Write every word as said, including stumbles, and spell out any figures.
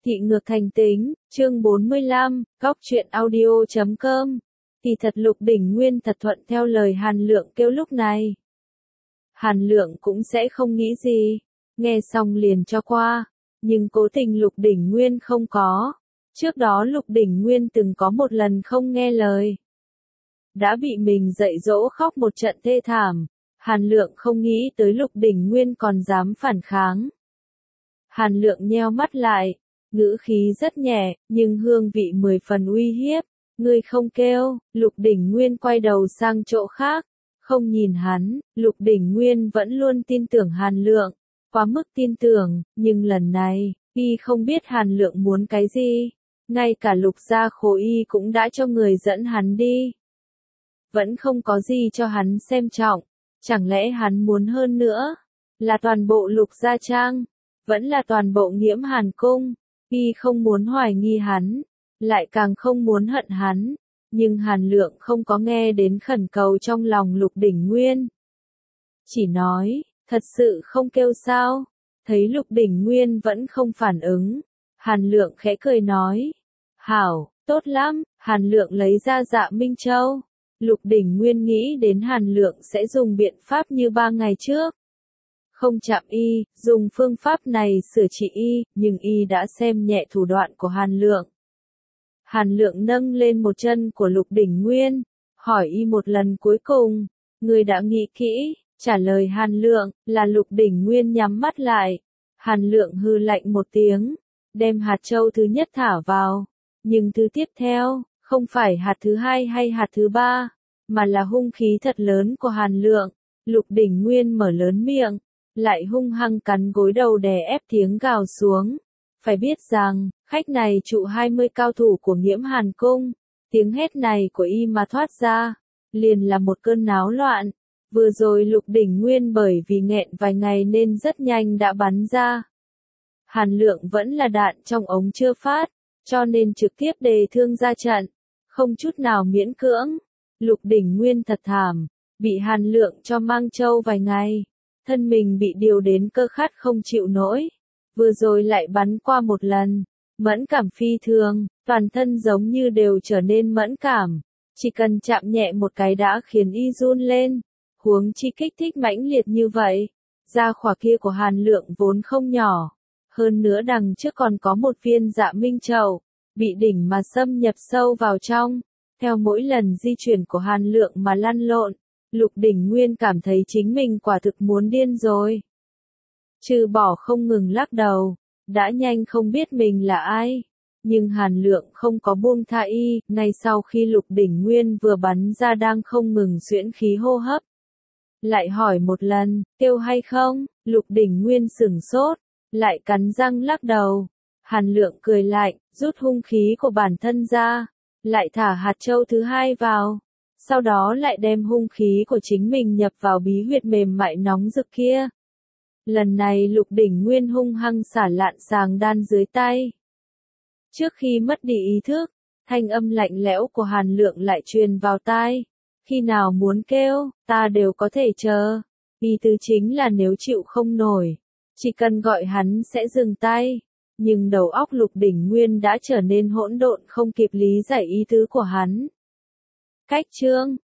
Thị ngược thành tính, chương bốn mươi lăm, góc truyện audio chấm com. Thì thật Lục Đỉnh Nguyên thật thuận theo lời Hàn Lượng kêu lúc này. Hàn Lượng cũng sẽ không nghĩ gì, nghe xong liền cho qua, nhưng cố tình Lục Đỉnh Nguyên không có. Trước đó Lục Đỉnh Nguyên từng có một lần không nghe lời, đã bị mình dạy dỗ khóc một trận thê thảm. Hàn Lượng không nghĩ tới Lục Đỉnh Nguyên còn dám phản kháng. Hàn Lượng nheo mắt lại, ngữ khí rất nhẹ, nhưng hương vị mười phần uy hiếp. Ngươi không kêu. Lục Đỉnh Nguyên quay đầu sang chỗ khác, không nhìn hắn. Lục Đỉnh Nguyên vẫn luôn tin tưởng Hàn Lượng, quá mức tin tưởng, nhưng lần này, y không biết Hàn Lượng muốn cái gì. Ngay cả Lục gia Khố y cũng đã cho người dẫn hắn đi. Vẫn không có gì cho hắn xem trọng. Chẳng lẽ hắn muốn hơn nữa? Là toàn bộ Lục gia trang? Vẫn là toàn bộ Nghiễm Hàn cung? Y không muốn hoài nghi hắn, lại càng không muốn hận hắn. Nhưng Hàn Lượng không có nghe đến khẩn cầu trong lòng Lục Đỉnh Nguyên. Chỉ nói, thật sự không kêu sao? Thấy Lục Đỉnh Nguyên vẫn không phản ứng, Hàn Lượng khẽ cười nói. Hảo, tốt lắm. Hàn Lượng lấy ra Dạ Minh Châu. Lục Đỉnh Nguyên nghĩ đến Hàn Lượng sẽ dùng biện pháp như ba ngày trước. Không chạm y, dùng phương pháp này sửa trị y, nhưng y đã xem nhẹ thủ đoạn của Hàn Lượng. Hàn Lượng nâng lên một chân của Lục Đỉnh Nguyên, hỏi y một lần cuối cùng, ngươi đã nghĩ kỹ? Trả lời Hàn Lượng là Lục Đỉnh Nguyên nhắm mắt lại. Hàn Lượng hư lạnh một tiếng, đem hạt châu thứ nhất thả vào, nhưng thứ tiếp theo, không phải hạt thứ hai hay hạt thứ ba, mà là hung khí thật lớn của Hàn Lượng. Lục Đỉnh Nguyên mở lớn miệng, lại hung hăng cắn gối đầu đè ép tiếng gào xuống. Phải biết rằng, khách này trụ hai mươi cao thủ của Nghiễm Hàn cung, tiếng hét này của y mà thoát ra, liền là một cơn náo loạn. Vừa rồi Lục Đỉnh Nguyên bởi vì nghẹn vài ngày nên rất nhanh đã bắn ra. Hàn Lượng vẫn là đạn trong ống chưa phát, cho nên trực tiếp đề thương ra trận, không chút nào miễn cưỡng. Lục Đỉnh Nguyên thật thảm, bị Hàn Lượng cho mang châu vài ngày, thân mình bị điều đến cơ khát không chịu nổi. Vừa rồi lại bắn qua một lần, mẫn cảm phi thường, toàn thân giống như đều trở nên mẫn cảm, chỉ cần chạm nhẹ một cái đã khiến y run lên, huống chi kích thích mãnh liệt như vậy. Da khỏa kia của Hàn Lượng vốn không nhỏ, hơn nữa đằng trước còn có một viên Dạ Minh Châu, bị đỉnh mà xâm nhập sâu vào trong, theo mỗi lần di chuyển của Hàn Lượng mà lăn lộn. Lục Đỉnh Nguyên cảm thấy chính mình quả thực muốn điên rồi. Trừ bỏ không ngừng lắc đầu, đã nhanh không biết mình là ai. Nhưng Hàn Lượng không có buông tha y, ngay sau khi Lục Đỉnh Nguyên vừa bắn ra đang không ngừng xuyễn khí hô hấp. Lại hỏi một lần, kêu hay không? Lục Đỉnh Nguyên sửng sốt, lại cắn răng lắc đầu. Hàn Lượng cười lạnh, rút hung khí của bản thân ra, lại thả hạt châu thứ hai vào. Sau đó lại đem hung khí của chính mình nhập vào bí huyệt mềm mại nóng rực kia. Lần này Lục Đỉnh Nguyên hung hăng xả lạn sàng đan dưới tay. Trước khi mất đi ý thức, thanh âm lạnh lẽo của Hàn Lượng lại truyền vào tai. Khi nào muốn kêu, ta đều có thể chờ. Ý tứ chính là nếu chịu không nổi, chỉ cần gọi hắn sẽ dừng tay. Nhưng đầu óc Lục Đỉnh Nguyên đã trở nên hỗn độn không kịp lý giải ý tứ của hắn. Cách chương,